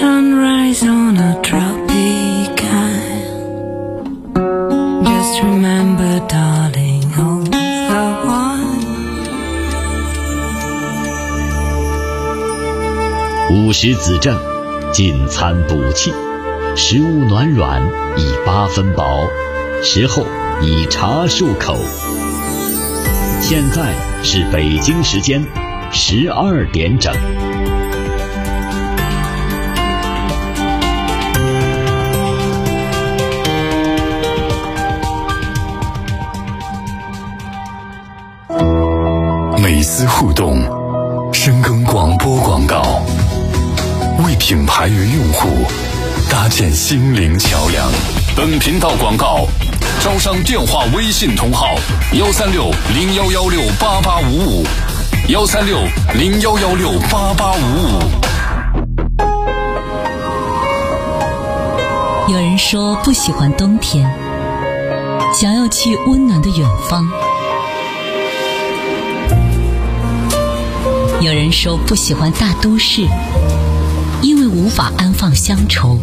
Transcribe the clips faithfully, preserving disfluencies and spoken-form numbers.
sunrise on a tropic isle. Just remember, darling, all the while. 午时子正，进餐补气，食物暖软，已八分饱，时候以茶漱口。现在是北京时间十二点整。 美思互动，深耕广播广告，为品牌与用户搭建心灵桥梁。 本频道广告招商电话微信同号幺三六零幺幺六八八五五，幺三六零幺幺六八八五五。 有人说不喜欢冬天，想要去温暖的远方。有人说不喜欢大都市，因为无法安放乡愁。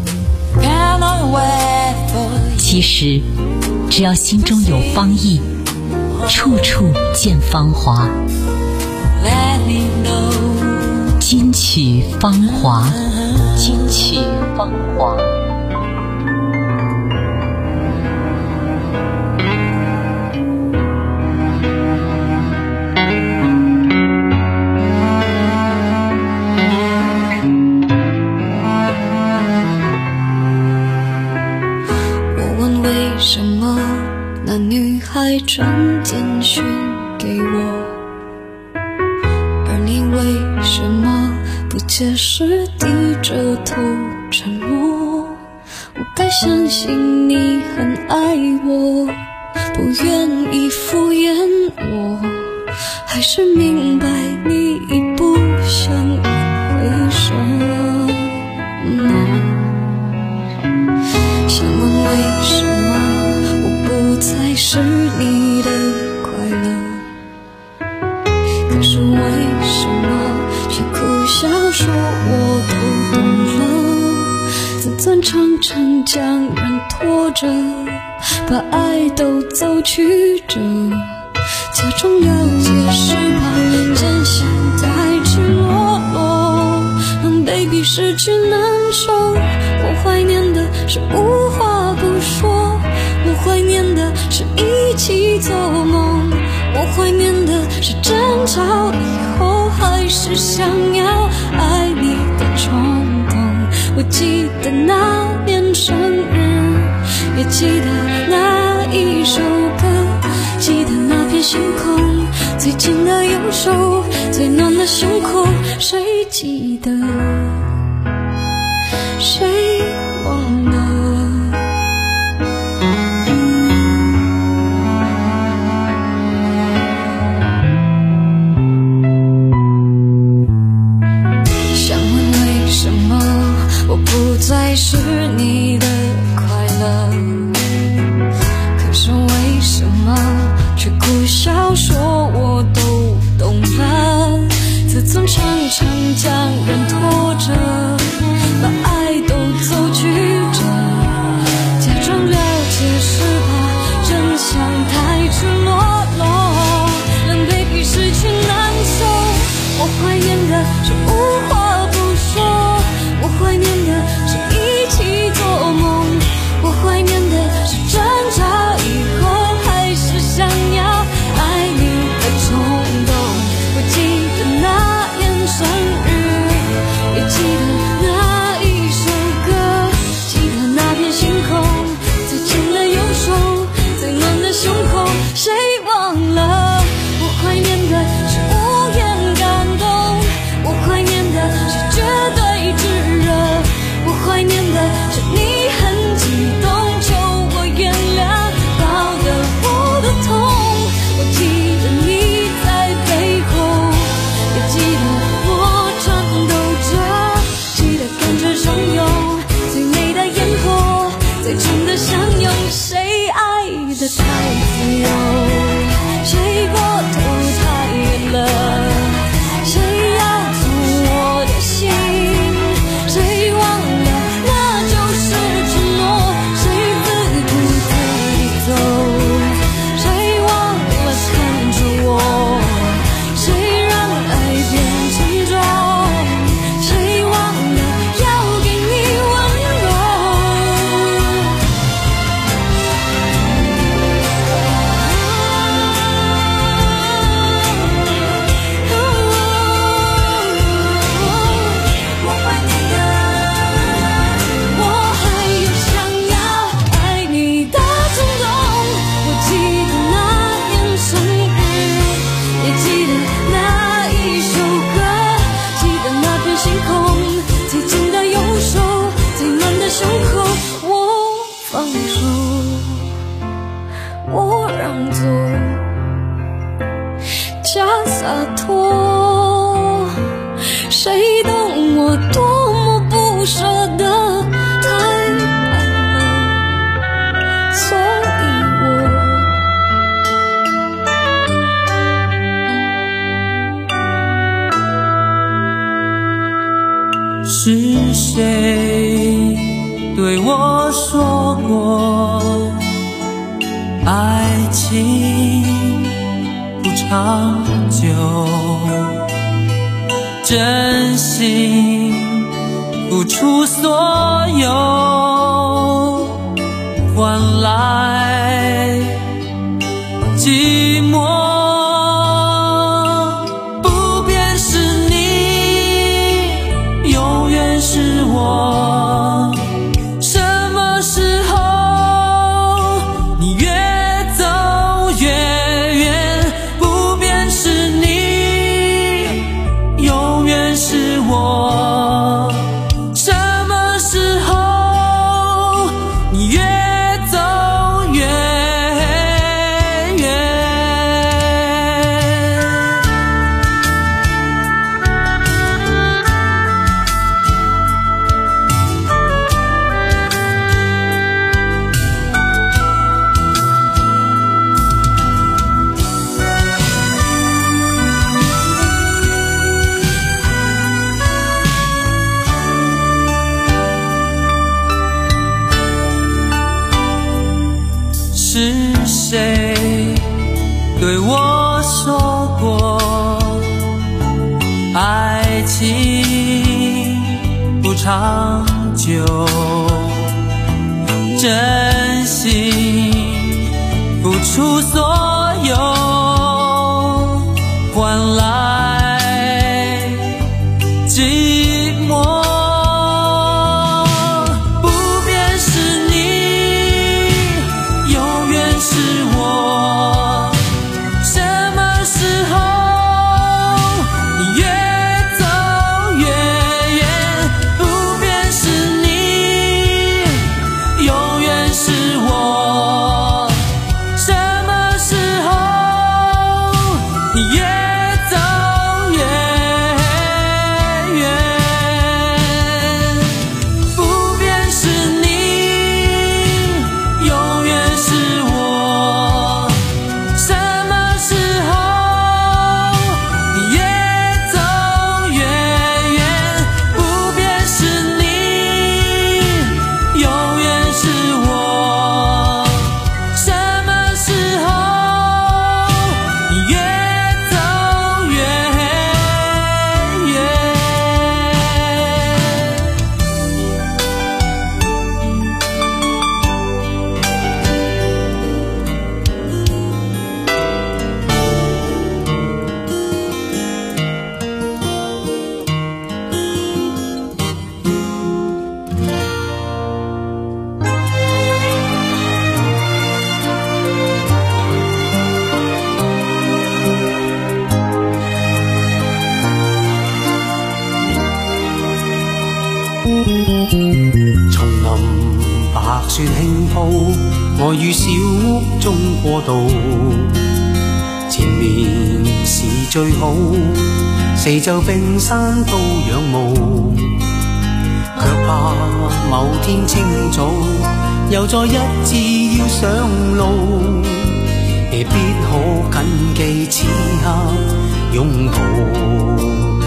其实只要心中有芳意，处处见芳华。金曲芳华，金曲芳华。 传简讯给我，而你为什么不解释，低着头沉默？我该相信你很爱我，不愿意敷衍我，还是明白你已不想一回首？嗯，想问为什么我不再是你的快乐，可是为什么却苦笑说我都懂了？自尊常常将人拖着，把爱都走曲折，假装了解是怕真相太赤裸裸，让 baby 失去难受。我怀念的是无话不说，我怀念的是一起做梦，我怀念的是争吵以后还是想要爱你的冲动。我记得那年生日，也记得那一首歌，记得那片星空，最近的右手，最暖的胸口，谁记得谁忘了？再是你的快乐，可是为什么却苦笑说我都懂了？自尊常常将人拖着，把爱都走曲折，假装了解是怕真相太赤裸裸，让 baby 失去难受。我怀念的是无话不说，我怀念的是一起做梦， 脱，谁懂我多么不舍得，太爱了，所以我是谁对我说过爱情不长久，真心付出所有，换来寂寞。不变是你，永远是我。什么时候你越走越远，不变是你，永远是我。什么时候你越走越远。是谁对我说过爱情不长久，真心付出所有，换来寂寞。不变是你，永远是我。什么时候你越走越远，不变是你，永远是我。什么时候你越走越远，不变是你，永远是我。什么时候你越走越远，不变是你，永远是我。什么时候你越走越远。 丛林白雪輕鋪，我於小屋中過渡。前面是最好，四周冰山都仰慕，卻怕某天清早又再一次要上路，未必可緊記此刻擁抱。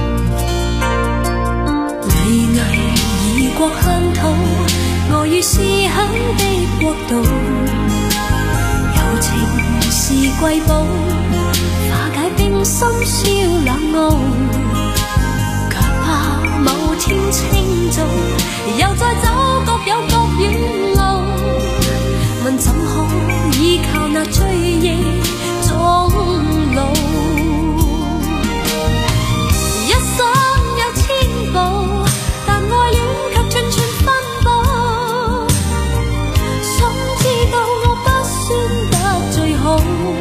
巍巍異國鄉土，我於思鄉的國度，柔情是瑰寶，化解冰心燒冷傲，卻怕某天清早又再走各有各遠路，問怎可依靠那追憶終老。一生有千步，但愛戀卻寸寸分佈，想知道我不算得最好。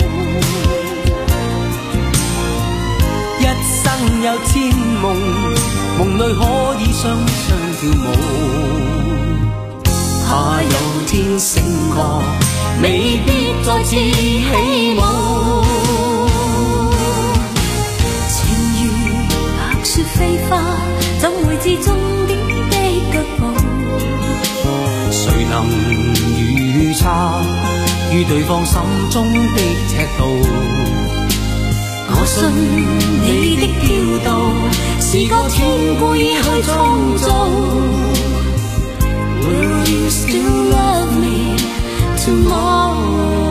一生有千夢，夢裏可以雙雙跳舞，怕有天醒覺，未必再次起舞。 飛花，怎會知終點的腳步？ 誰能預測於對方心中的尺度？ 我信你的調度是個天故意去創造。Will you still love me tomorrow?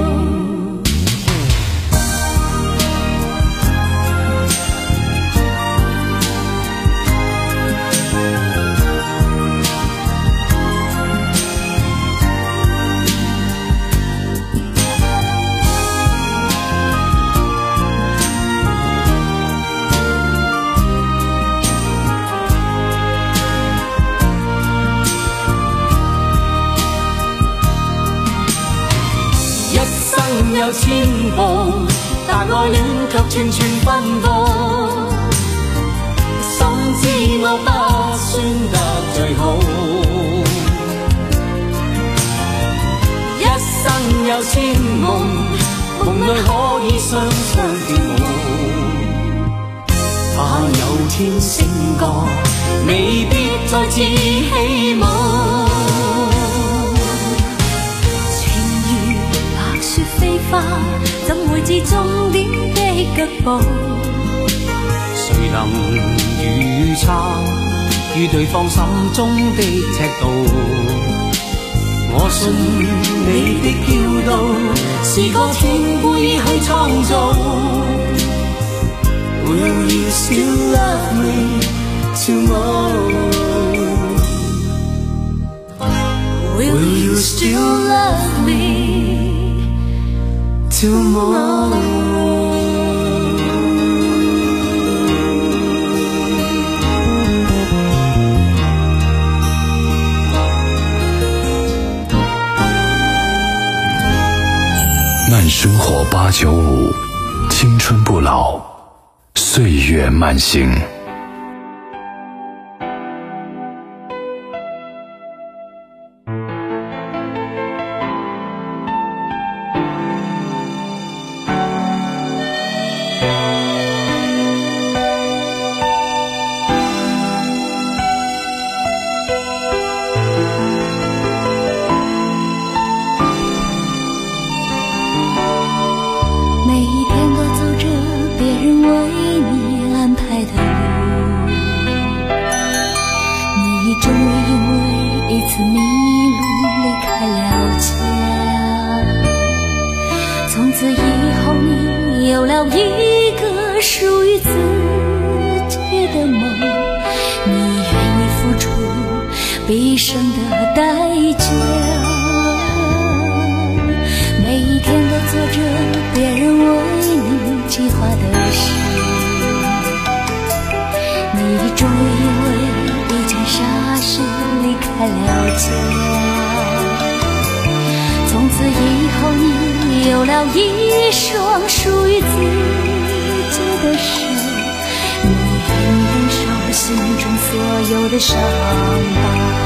有千步，但愛戀卻串串奔波。深知我不算得最好，一生有千夢，夢裏可以雙雙跳舞。 怕有天醒覺， 未必再次希望。 花怎會知終點的腳步？ 誰能預測於對方心中的尺度？我信你的調度是個天故意去創造。Will you still love me tomorrow? Will you still love me?Tomorrow 慢生活八九五，青春不老，岁月慢行。 毕生的代价，每一天都做着别人为你计划的事，你终于因为一件傻事离开了家，从此以后你有了一双属于自己的手，你愿意忍受心中所有的伤疤。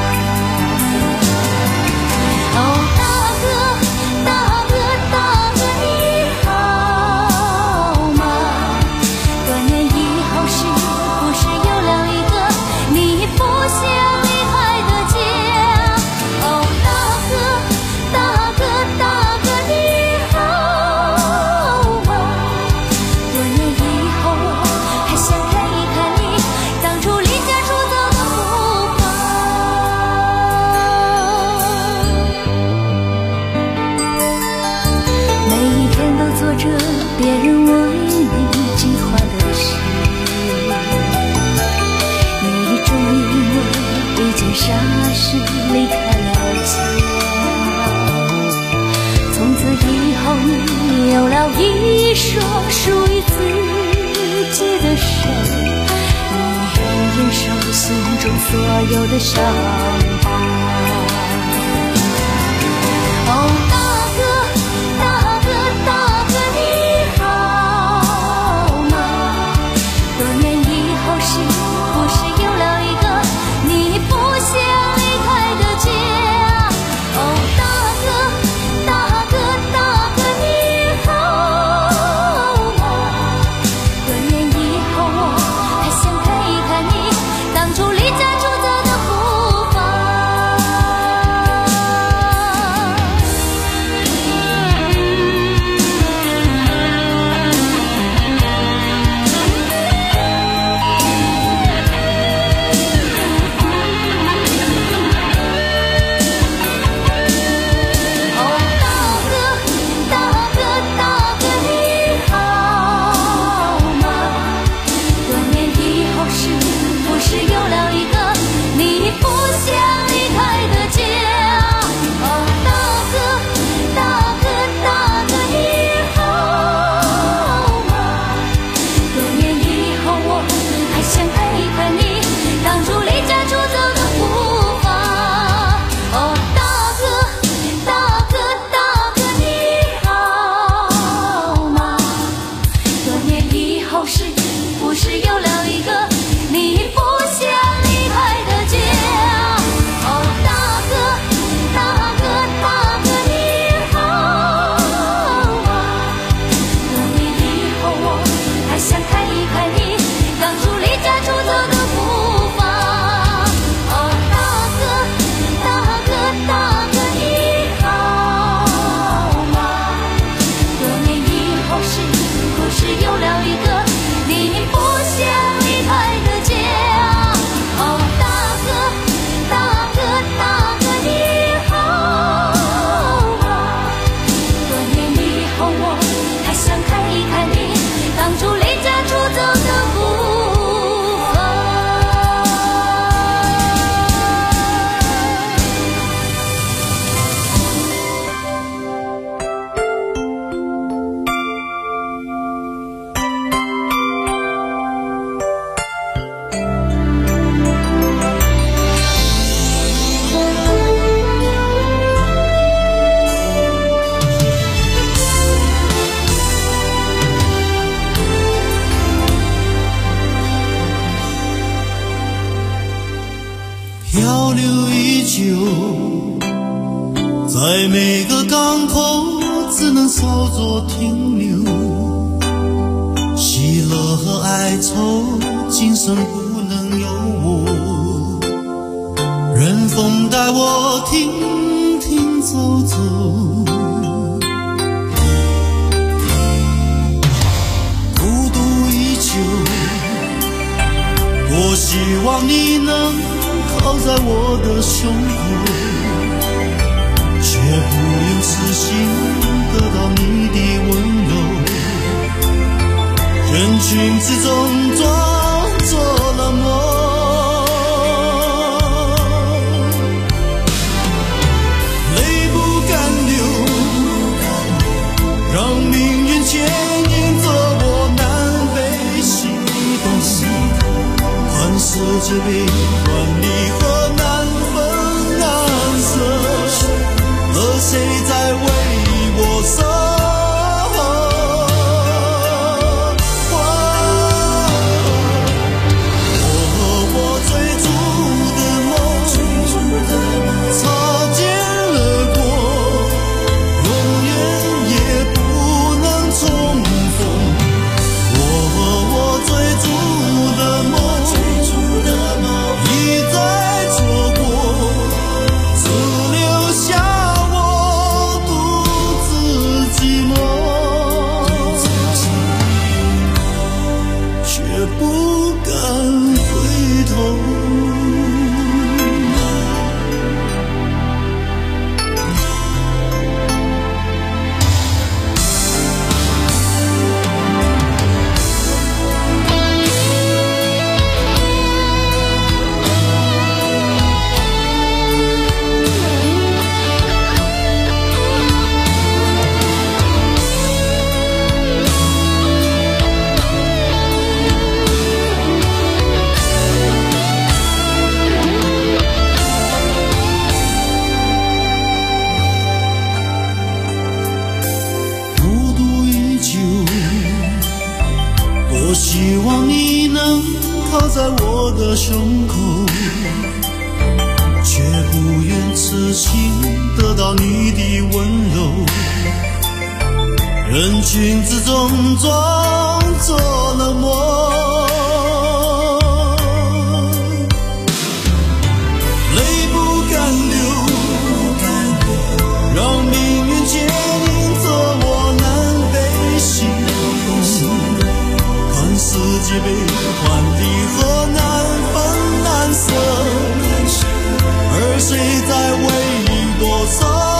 哦，大哥，大哥，大哥，你好吗？多年以后，是不是有了一个你不想离开的家？哦，大哥，大哥，大哥，你好吗？多年以后，我还想看一看你当初离家出走的步伐。每一天都做着别人为你计划的事，你终于因为一件傻事离开了家，从此以后你有了一双属于自己的手，你愿意忍受心中所有的伤疤。哦，大哥，大哥，大哥，你好吗？多年以后，是不是有了一个你不想离开的家？哦，大哥，大哥，大哥，你好吗？多年以后，我还想看一漂流依旧，在每个港口只能稍作停留，喜乐和哀愁今生不能有我，任风带我停停走走，孤独依旧，多希望你能靠在我的胸口，却不用痴心得到你的温柔，人群之中装作了梦，泪不敢流，让命运牵引着我南北西东，看世界悲欢离合难分难舍，而谁在为我守？希望你能靠在我的胸口，却不愿痴心得到你的温柔，人群之中装作了梦，泪不敢流，让命运牵引着我南北西东，世界悲欢离合难分难舍，而谁在为我守？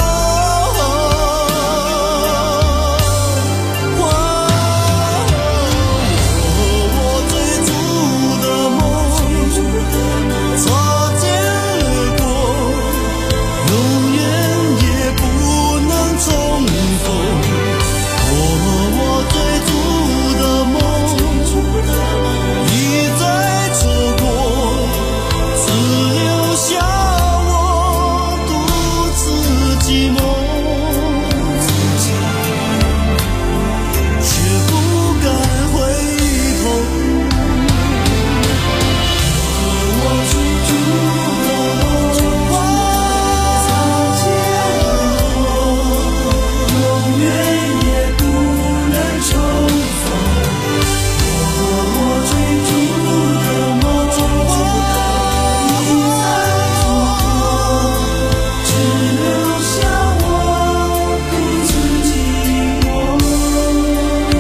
我追逐的梦擦肩而过，永远也不能重逢。我追逐的梦一再错过，只留下我独自寂寞，却不敢回头。我追逐的梦擦肩而过，永远也不能重逢。我追逐的梦一再错过，只留下我独自寂寞，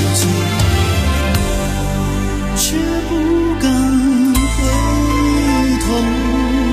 却不敢回头。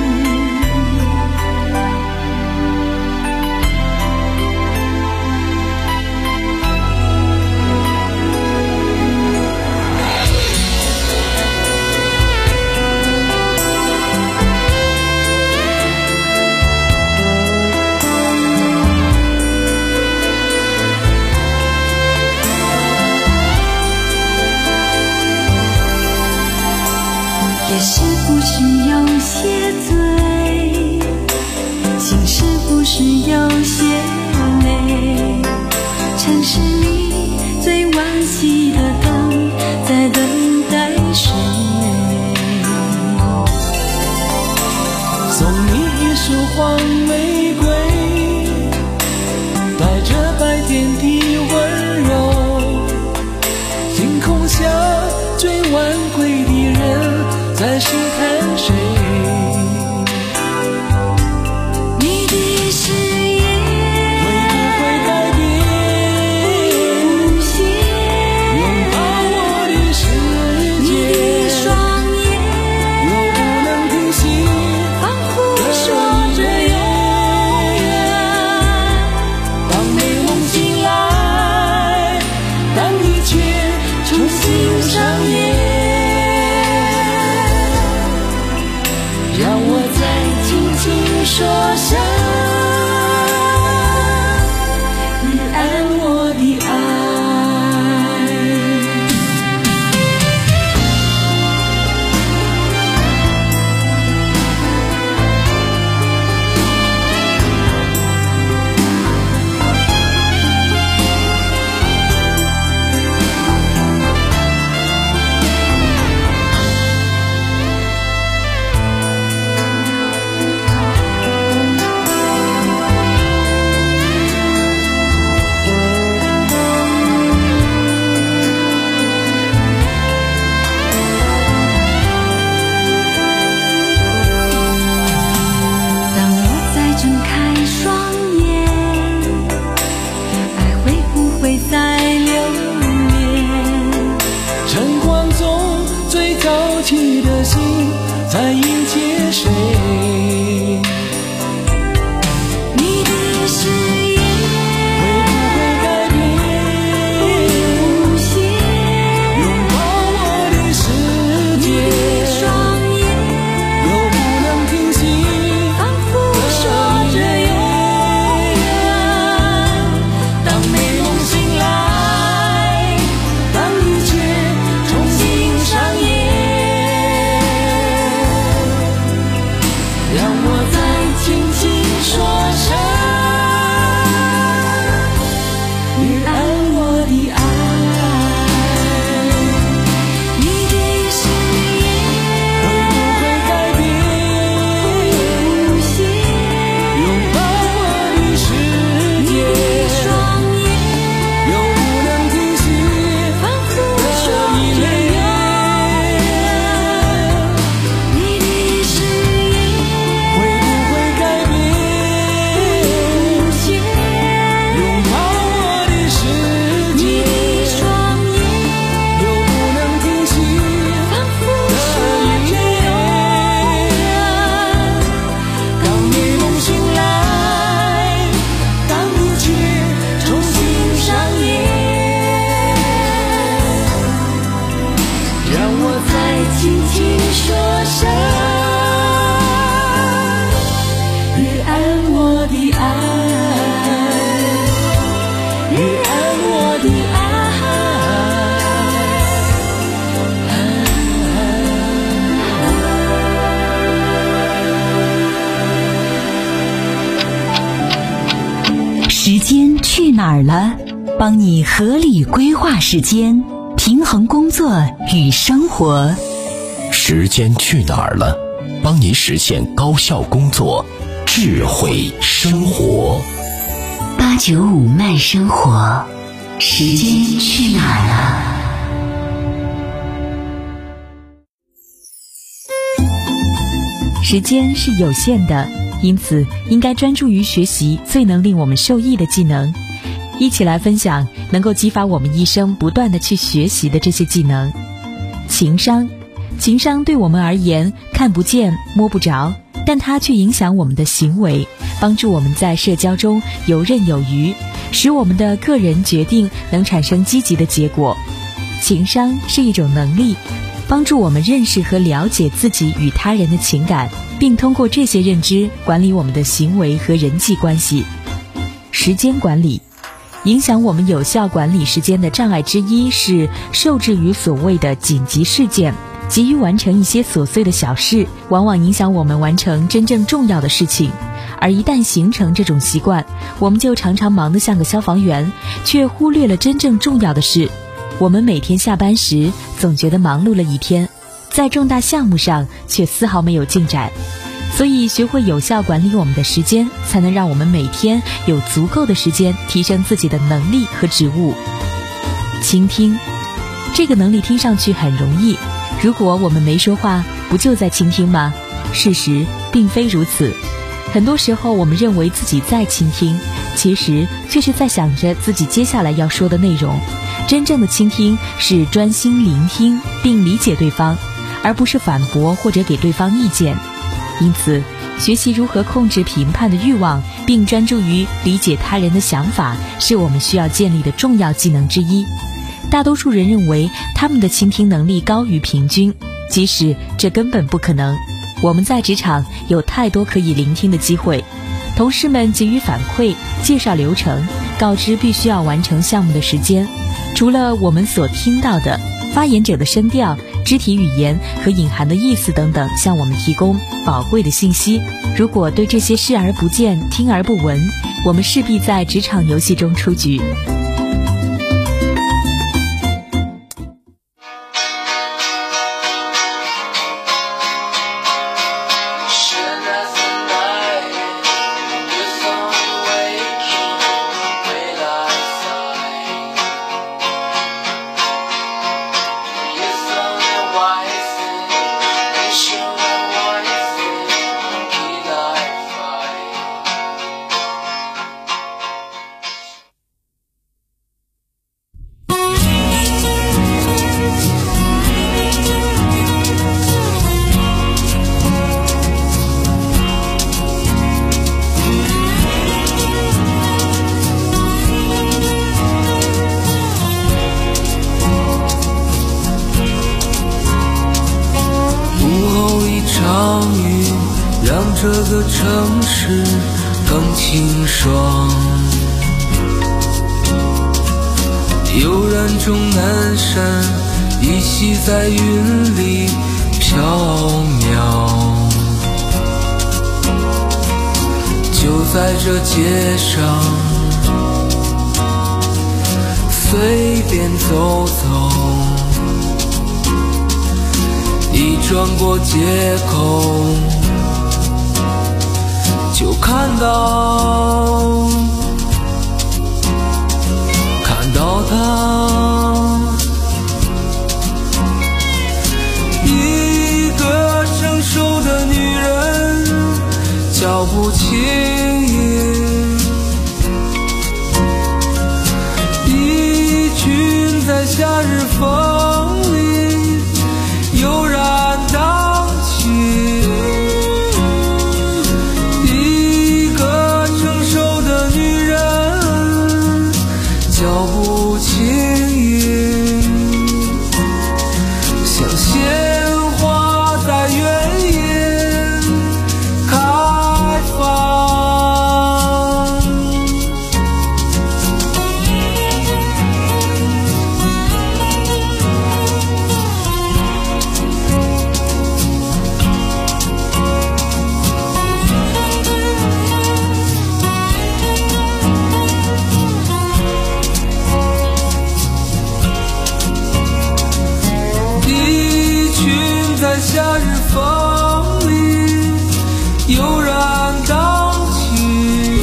也是不是有些醉，心是不是有些累，城市里最惋惜的灯在等待谁？ 送你一束黄玫瑰，带着白天的温柔。星空下最晚归的人在试探谁？ 你的誓言会不会改变？ 不行， 拥抱我的世界， 你的双眼又不能停息， 仿佛说着永远。 当美梦醒来，当一切重新上演，让我再轻轻说声你爱我的爱。在迎接谁？ 你的誓言会不会改变？ 不行， 拥抱我的世界， 你的双眼又不能停息， 仿佛说着永远。 当美梦醒来，当一切重新上演，让我再轻轻说声你爱我的爱。 你的誓言会不会改变？ 不行， 拥抱我的世你界， 的双眼又不能停息仿佛说着永远。你的誓言会不会改变？ 不行， 拥抱我的世你界， 的双眼又不能停息仿佛说着永远。 当美梦醒来，当一切重新上演，让我再轻轻说声你爱我的爱，你爱我的爱。 时间去哪儿了？帮你合理规划时间，平衡工作与生活。 时间去哪儿了？帮你实现高效工作，智慧生活。 八九五慢生活，时间去哪儿了？时间是有限的，因此应该专注于学习最能令我们受益的技能。一起来分享能够激发我们一生不断的去学习的这些技能。情商，情商对我们而言看不见摸不着，但它却影响我们的行为，帮助我们在社交中游刃有余，使我们的个人决定能产生积极的结果。情商是一种能力，帮助我们认识和了解自己与他人的情感，并通过这些认知管理我们的行为和人际关系。时间管理，影响我们有效管理时间的障碍之一是受制于所谓的紧急事件，急于完成一些琐碎的小事，往往影响我们完成真正重要的事情。而一旦形成这种习惯，我们就常常忙得像个消防员，却忽略了真正重要的事。我们每天下班时总觉得忙碌了一天，在重大项目上却丝毫没有进展。 所以学会有效管理我们的时间，才能让我们每天有足够的时间提升自己的能力和职务。倾听，这个能力听上去很容易，如果我们没说话，不就在倾听吗？事实并非如此。很多时候我们认为自己在倾听，其实却是在想着自己接下来要说的内容。真正的倾听是专心聆听并理解对方，而不是反驳或者给对方意见。因此，学习如何控制评判的欲望，并专注于理解他人的想法，是我们需要建立的重要技能之一。大多数人认为他们的倾听能力高于平均，即使这根本不可能。我们在职场有太多可以聆听的机会，同事们给予反馈，介绍流程，告知必须要完成项目的时间。除了我们所听到的，发言者的声调、肢体语言和隐含的意思等等，向我们提供宝贵的信息。如果对这些视而不见、听而不闻，我们势必在职场游戏中出局。 这个城市更清爽，悠然中南山依稀在云里飘渺，就在这街上随便走走，一转过街口就看到，看到她，一个成熟的女人，脚步轻盈，衣裙在夏日风里悠然荡起。夏日风里悠然荡起，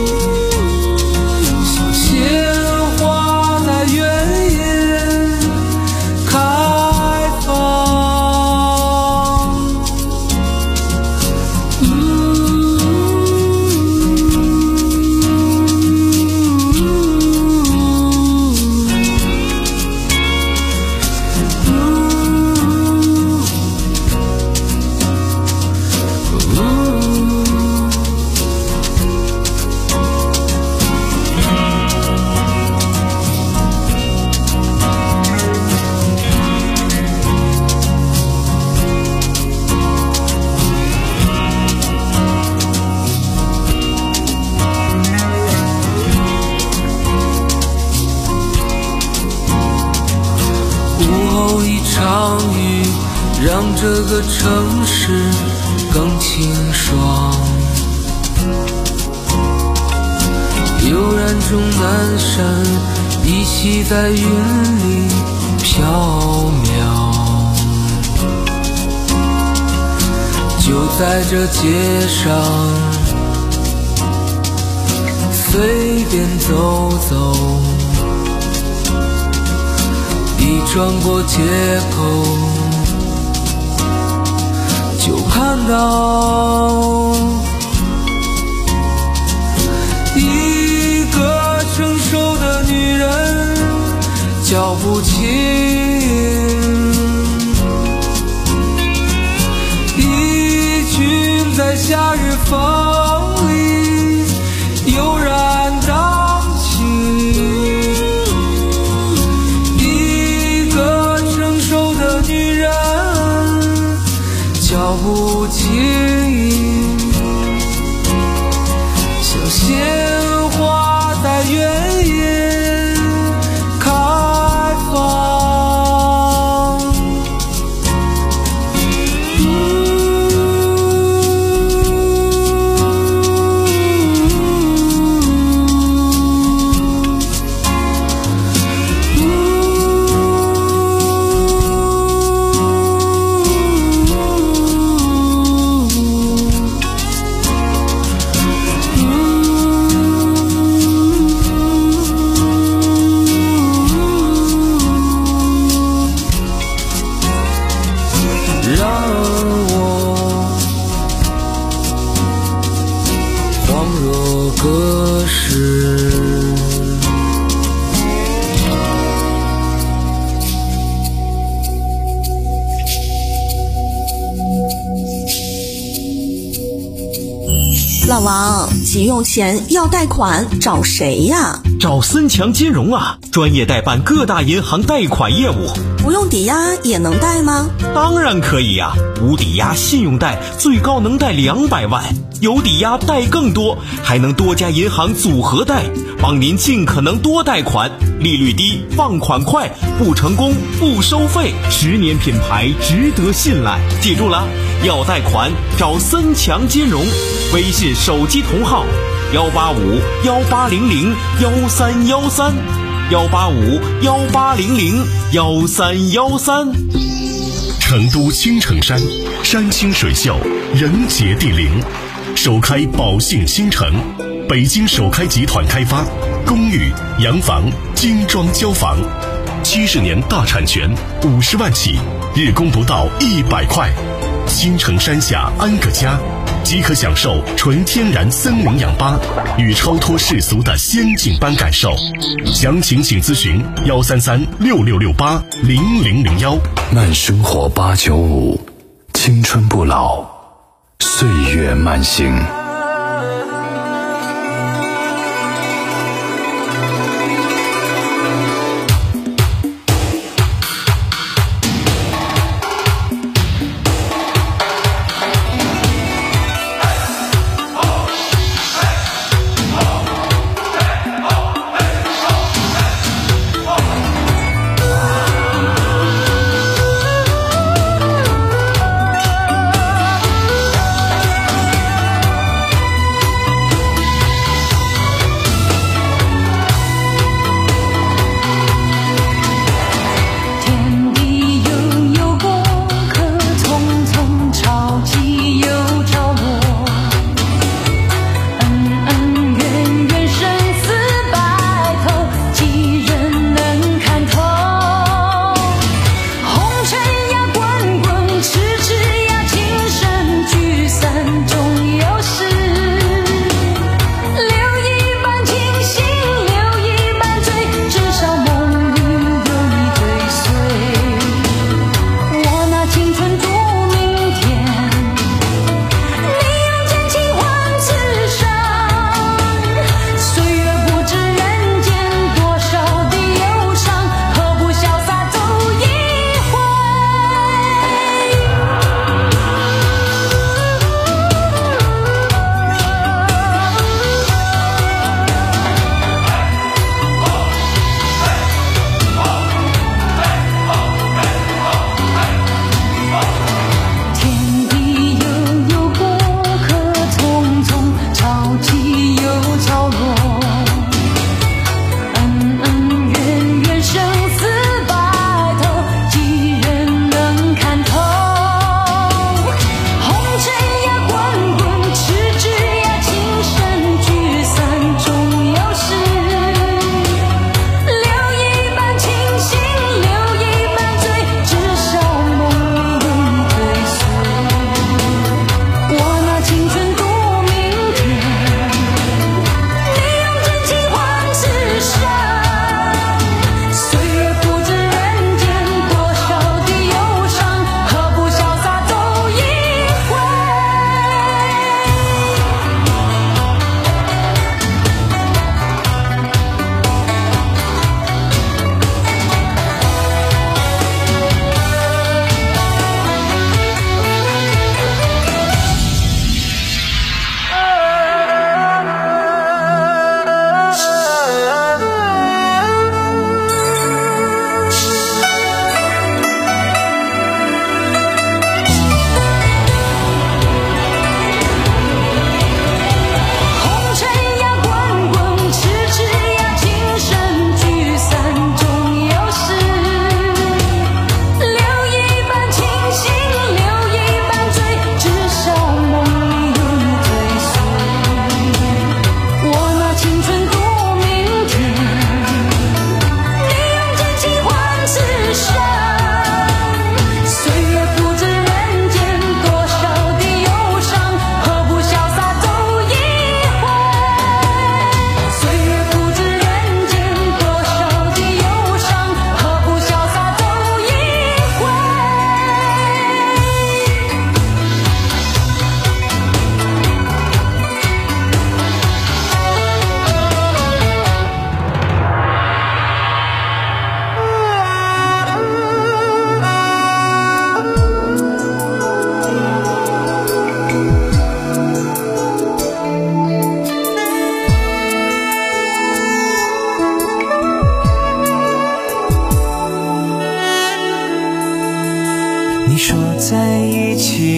像鲜花在原野开放。午后一场雨，让这个城市更清爽，悠然中南山依稀在云里飘渺， 就在这街上随便走走，一转过街口就看到一个成熟的女人，脚步轻，一群在夏日风里悠然荡起，一个成熟的女人，脚步轻，像鲜花在原野开放。让我恍若隔世。 老王，急用钱要贷款找谁呀？ 找森强金融啊，专业代办各大银行贷款业务。 不用抵押也能贷吗？ 当然可以呀、啊，无抵押信用贷最高能贷两百万，有抵押贷更多，还能多家银行组合贷，帮您尽可能多贷款，利率低，放款快，不成功不收费，十年品牌，值得信赖。记住了，要贷款找森强金融，微信手机同号幺八五幺八零零幺三幺三。幺八五幺八零零幺三幺三。 成都青城山，山清水秀，人杰地灵，首开宝信新城，北京首开集团开发，公寓、洋房、精装交房，七十年大产权，五十万起，日供不到一百块。青城山下安个家，即可享受纯天然森林氧吧与超脱世俗的仙境般感受。详情请咨询幺三三六六六八零零零幺。 慢生活八九五，青春不老，岁月慢行。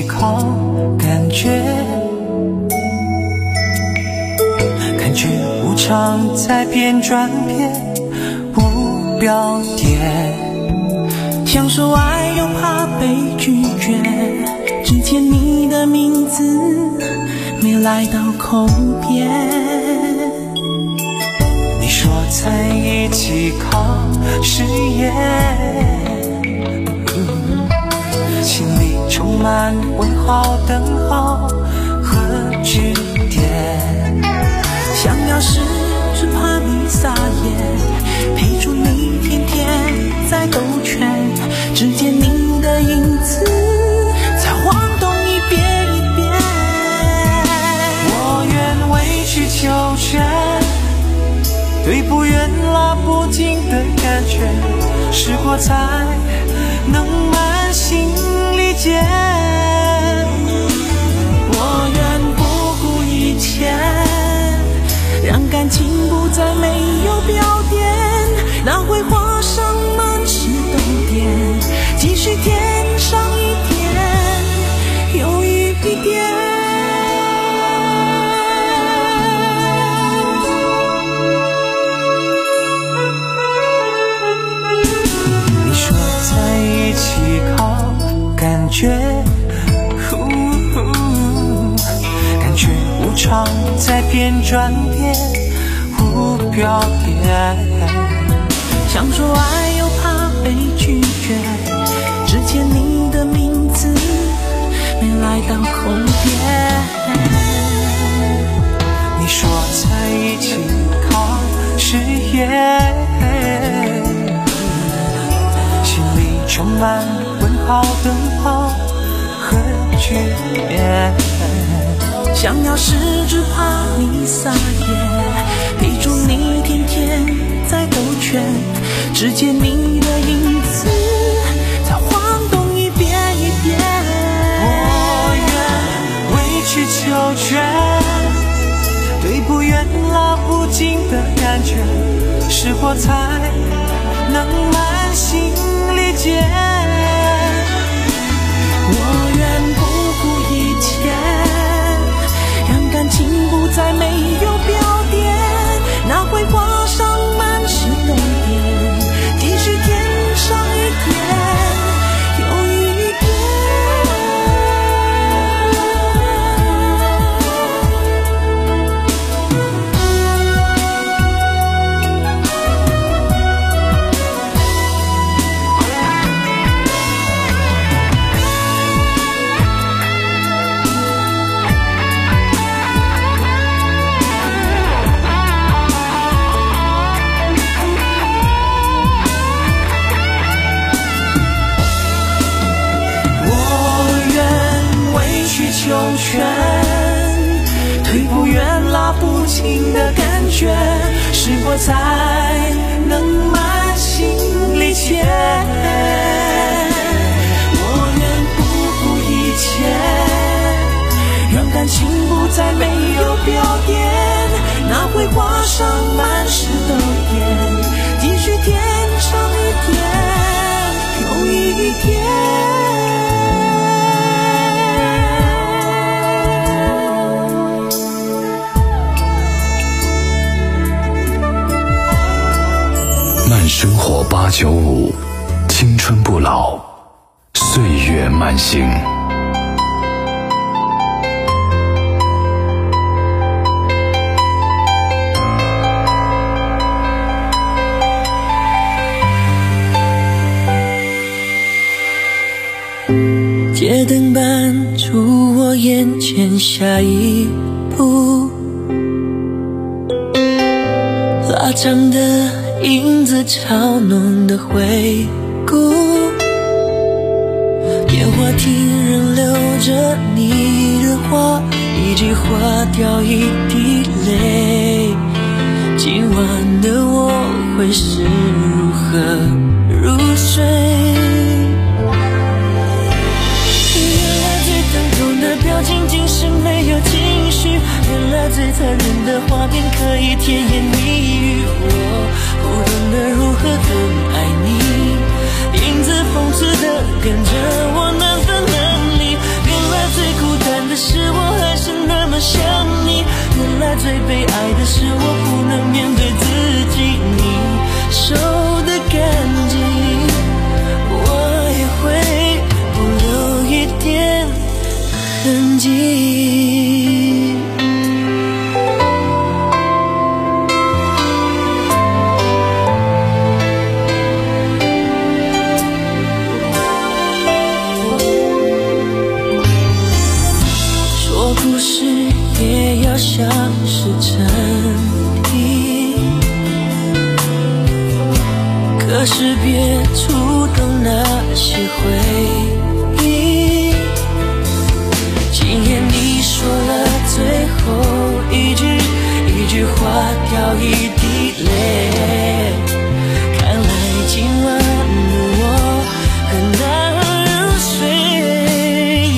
靠，感觉感觉无常在变转变，无标点，享受爱又怕被拒绝，只见你的名字没来到口边。你说在一起靠誓言，心里充满问号等号和句点，想要试只怕你撒野，陪住你天天在兜圈，只见你的影子在晃动一遍一遍。我愿委曲求全，对不愿拉不紧的感觉，试过才能满心理解。我愿不顾一切，让感情不再没有标点，那会画上满是逗点，继续添上一点又一点。你说在一起靠感觉，感觉无常在变转变，无标点，享受爱又怕被拒绝，只见你的名字没来到口边。你说在一起靠誓言，心里充满问号等号和句点，想要试只怕你撒野，陪住你天天在兜圈，只见你的影子在晃动一遍一遍。我愿委曲求全，对不愿拉不紧的感觉，试过才能满心理解。我愿不顾一切，让感情不再没有标点，那会画上满是逗点，继续添上一点又一点。求全，推不远拉不清的感觉，试过才能满心理解。我愿不顾一切，让感情不再没有标点，那会画上满是逗点，继续添上一点又一点。 慢生活八九五，青春不老，岁月慢行。 街灯伴出我眼前下一步，拉长的影子嘲弄的回顾，电话亭仍留着你的话，一句话掉一滴泪，今晚的我会是如何入睡？原来最疼痛的表情竟是没有情绪，原来最残忍的画面可以甜言蜜语，我不懂得如何更爱你，影子讽刺的跟着我难分能离，原来最悲哀的是我不能面对自己，你收得干净，我也会不留一点痕迹。说故事也要像是真理，可是别触动那些回忆。今夜你说了最后一句，一句话掉一滴泪，看来今晚的我很难入睡。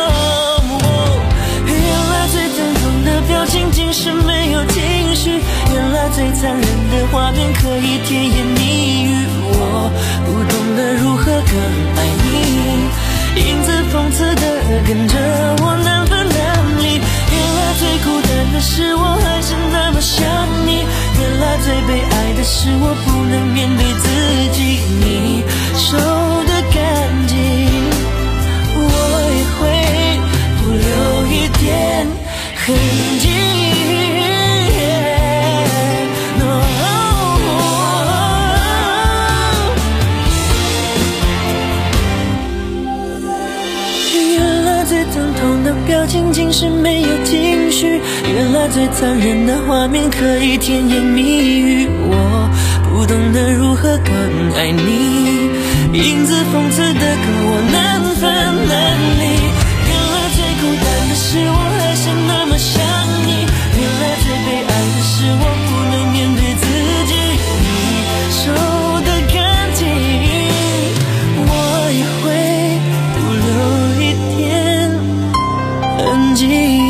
原来最疼痛的表情竟是没有情绪，原来最残忍的画面可以甜言蜜语，我不懂得如何更爱你，影子讽刺的跟着我难分难离。原来最孤单的是我还是那么想你，原来最悲哀的是我不能面对自己，你收得干净，我也会不留一点痕迹。表情竟是没有情绪，原来最残忍的画面可以甜言蜜语，我不懂得如何更爱你，影子讽刺的跟我难分难离。原来最孤单的是我还是那么想你，原来最悲哀的是我不能面对自己，你收得干净，我也会不留一点痕迹。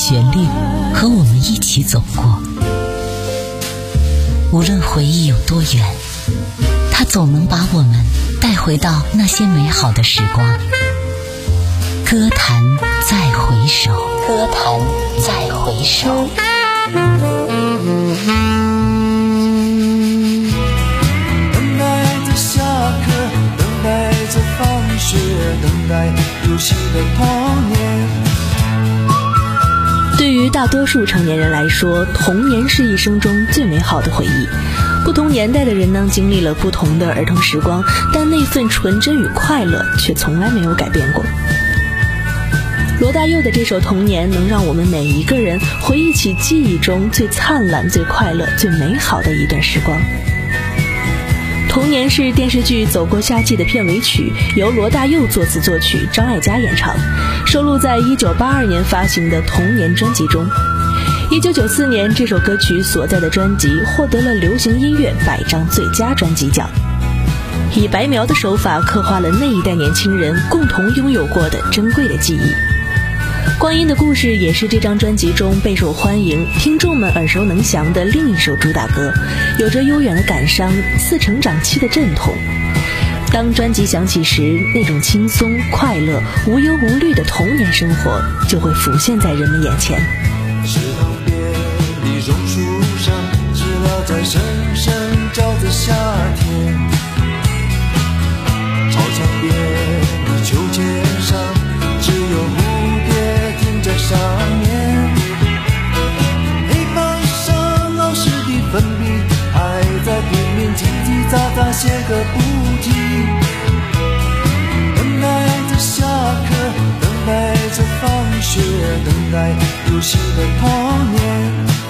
旋律和我们一起走过。无论回忆有多远，它总能把我们带回到那些美好的时光。歌坛再回首，歌坛再回首。 等待着下课，等待着放学，等待游戏的童年。 对于大多数成年人来说，童年是一生中最美好的回忆。不同年代的人呢，经历了不同的儿童时光，但那份纯真与快乐却从来没有改变过。罗大佑的这首《童年》能让我们每一个人回忆起记忆中最灿烂、最快乐、最美好的一段时光。《童年》是电视剧《走过夏季》的片尾曲，由罗大佑作词作曲，张艾嘉演唱，收录在一九八二年发行的《童年》专辑中。一九九四年，这首歌曲所在的专辑获得了流行音乐百张最佳专辑奖，以白描的手法刻画了那一代年轻人共同拥有过的珍贵的记忆。光阴的故事也是这张专辑中备受欢迎、听众们耳熟能详的另一首主打歌，有着悠远的感伤、似成长期的阵痛。当专辑响起时，那种轻松、快乐、无忧无虑的童年生活就会浮现在人们眼前。 池塘边的榕树上，知了在声声叫着夏天。操场边的秋千上，只有蝴蝶停在上面。黑板上老师的粉笔还在拼命叽叽喳喳写个不停。等待着下课，等待着放学，等待游戏的童年。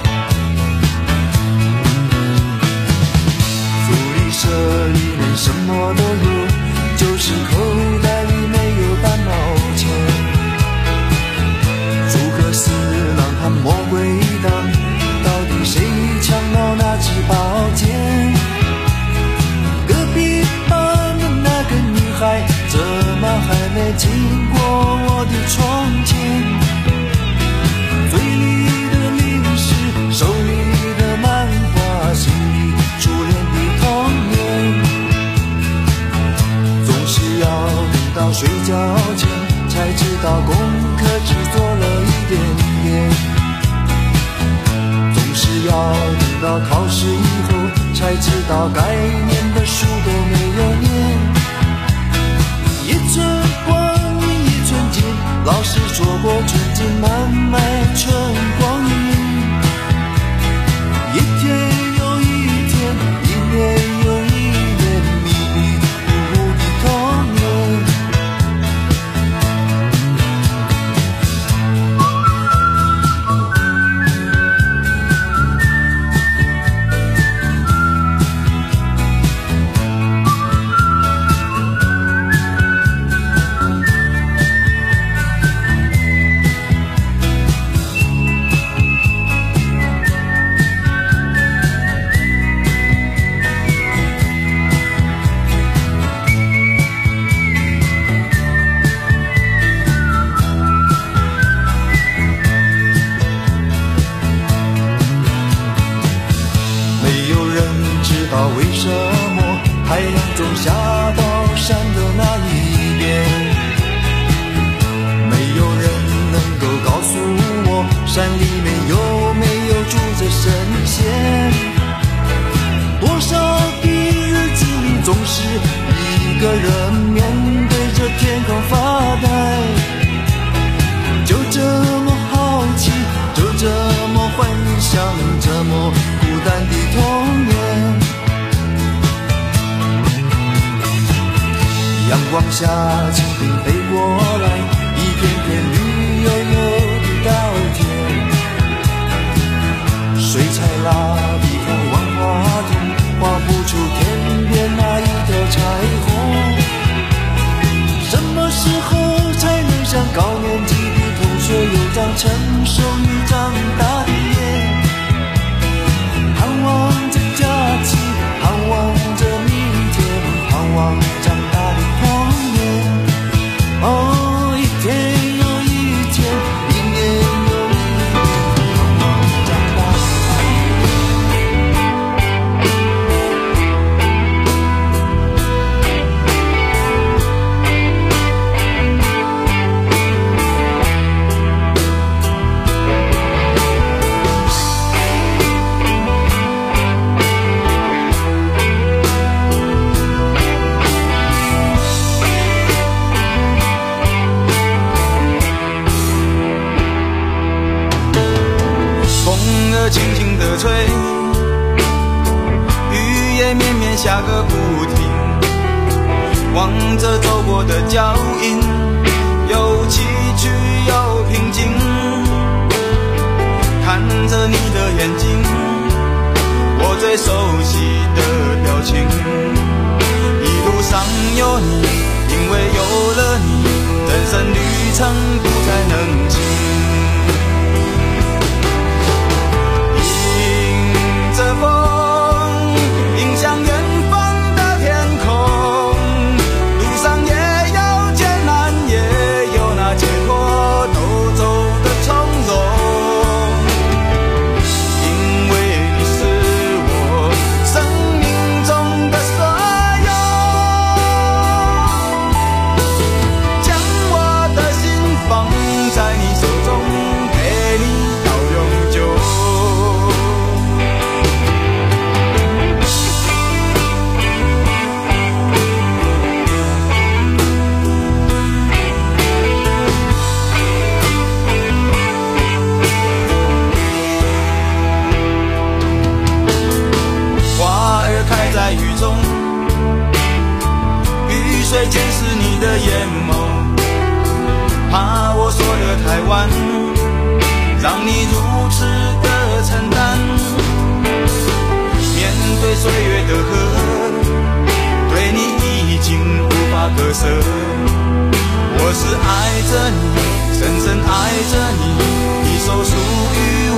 福利社里面什么都有，就是口袋里没有半毛钱。诸葛四郎和魔鬼党，到底谁抢到那支宝剑？隔壁班的那个女孩，怎么还没经过我的窗前？嘴里的零食，手里的漫画，心里初恋的童年。总是要等到睡觉前，才知道功课只做了一点点。总是要等到考试以后，才知道该念的书都没有念。一寸光阴一寸金，老师说过纯金难买春光阴。一天又一天，一年又一年，迷迷糊糊的童年。为什么太阳总下到山的那一边？没有人能够告诉我，山里面有没有住着神仙？多少的日子里，总是一个人面对着天空发呆，就这么好奇，就这么幻想，这么孤单的童年。阳光下蜻蜓飞过来，一片片绿油油的稻田。水彩蜡笔和万花筒画不出天边那一条彩虹。什么时候才能像高年级的同学有张成熟与长大的脸？盼望着假期，盼望着明天，盼望长大的童年。哦，一天又一天，一年又一夜绵绵下个不停，望着走过的脚印，有崎岖有平静，看着你的眼睛，我最熟悉的表情。一路上有你，因为有了你，人生旅程不再能停。迎着风，迎向远方的天空，路上也有艰难，也有那解脱都走的从容。因为你是我生命中的所有，将我的心放在你手中，陪你到永久。花儿开在雨中，雨水溅湿你的眼眸，怕我说得太晚，让你如此的承担。面对岁月的河，对你已经无法割舍。我是爱着你，深深爱着你，一首属于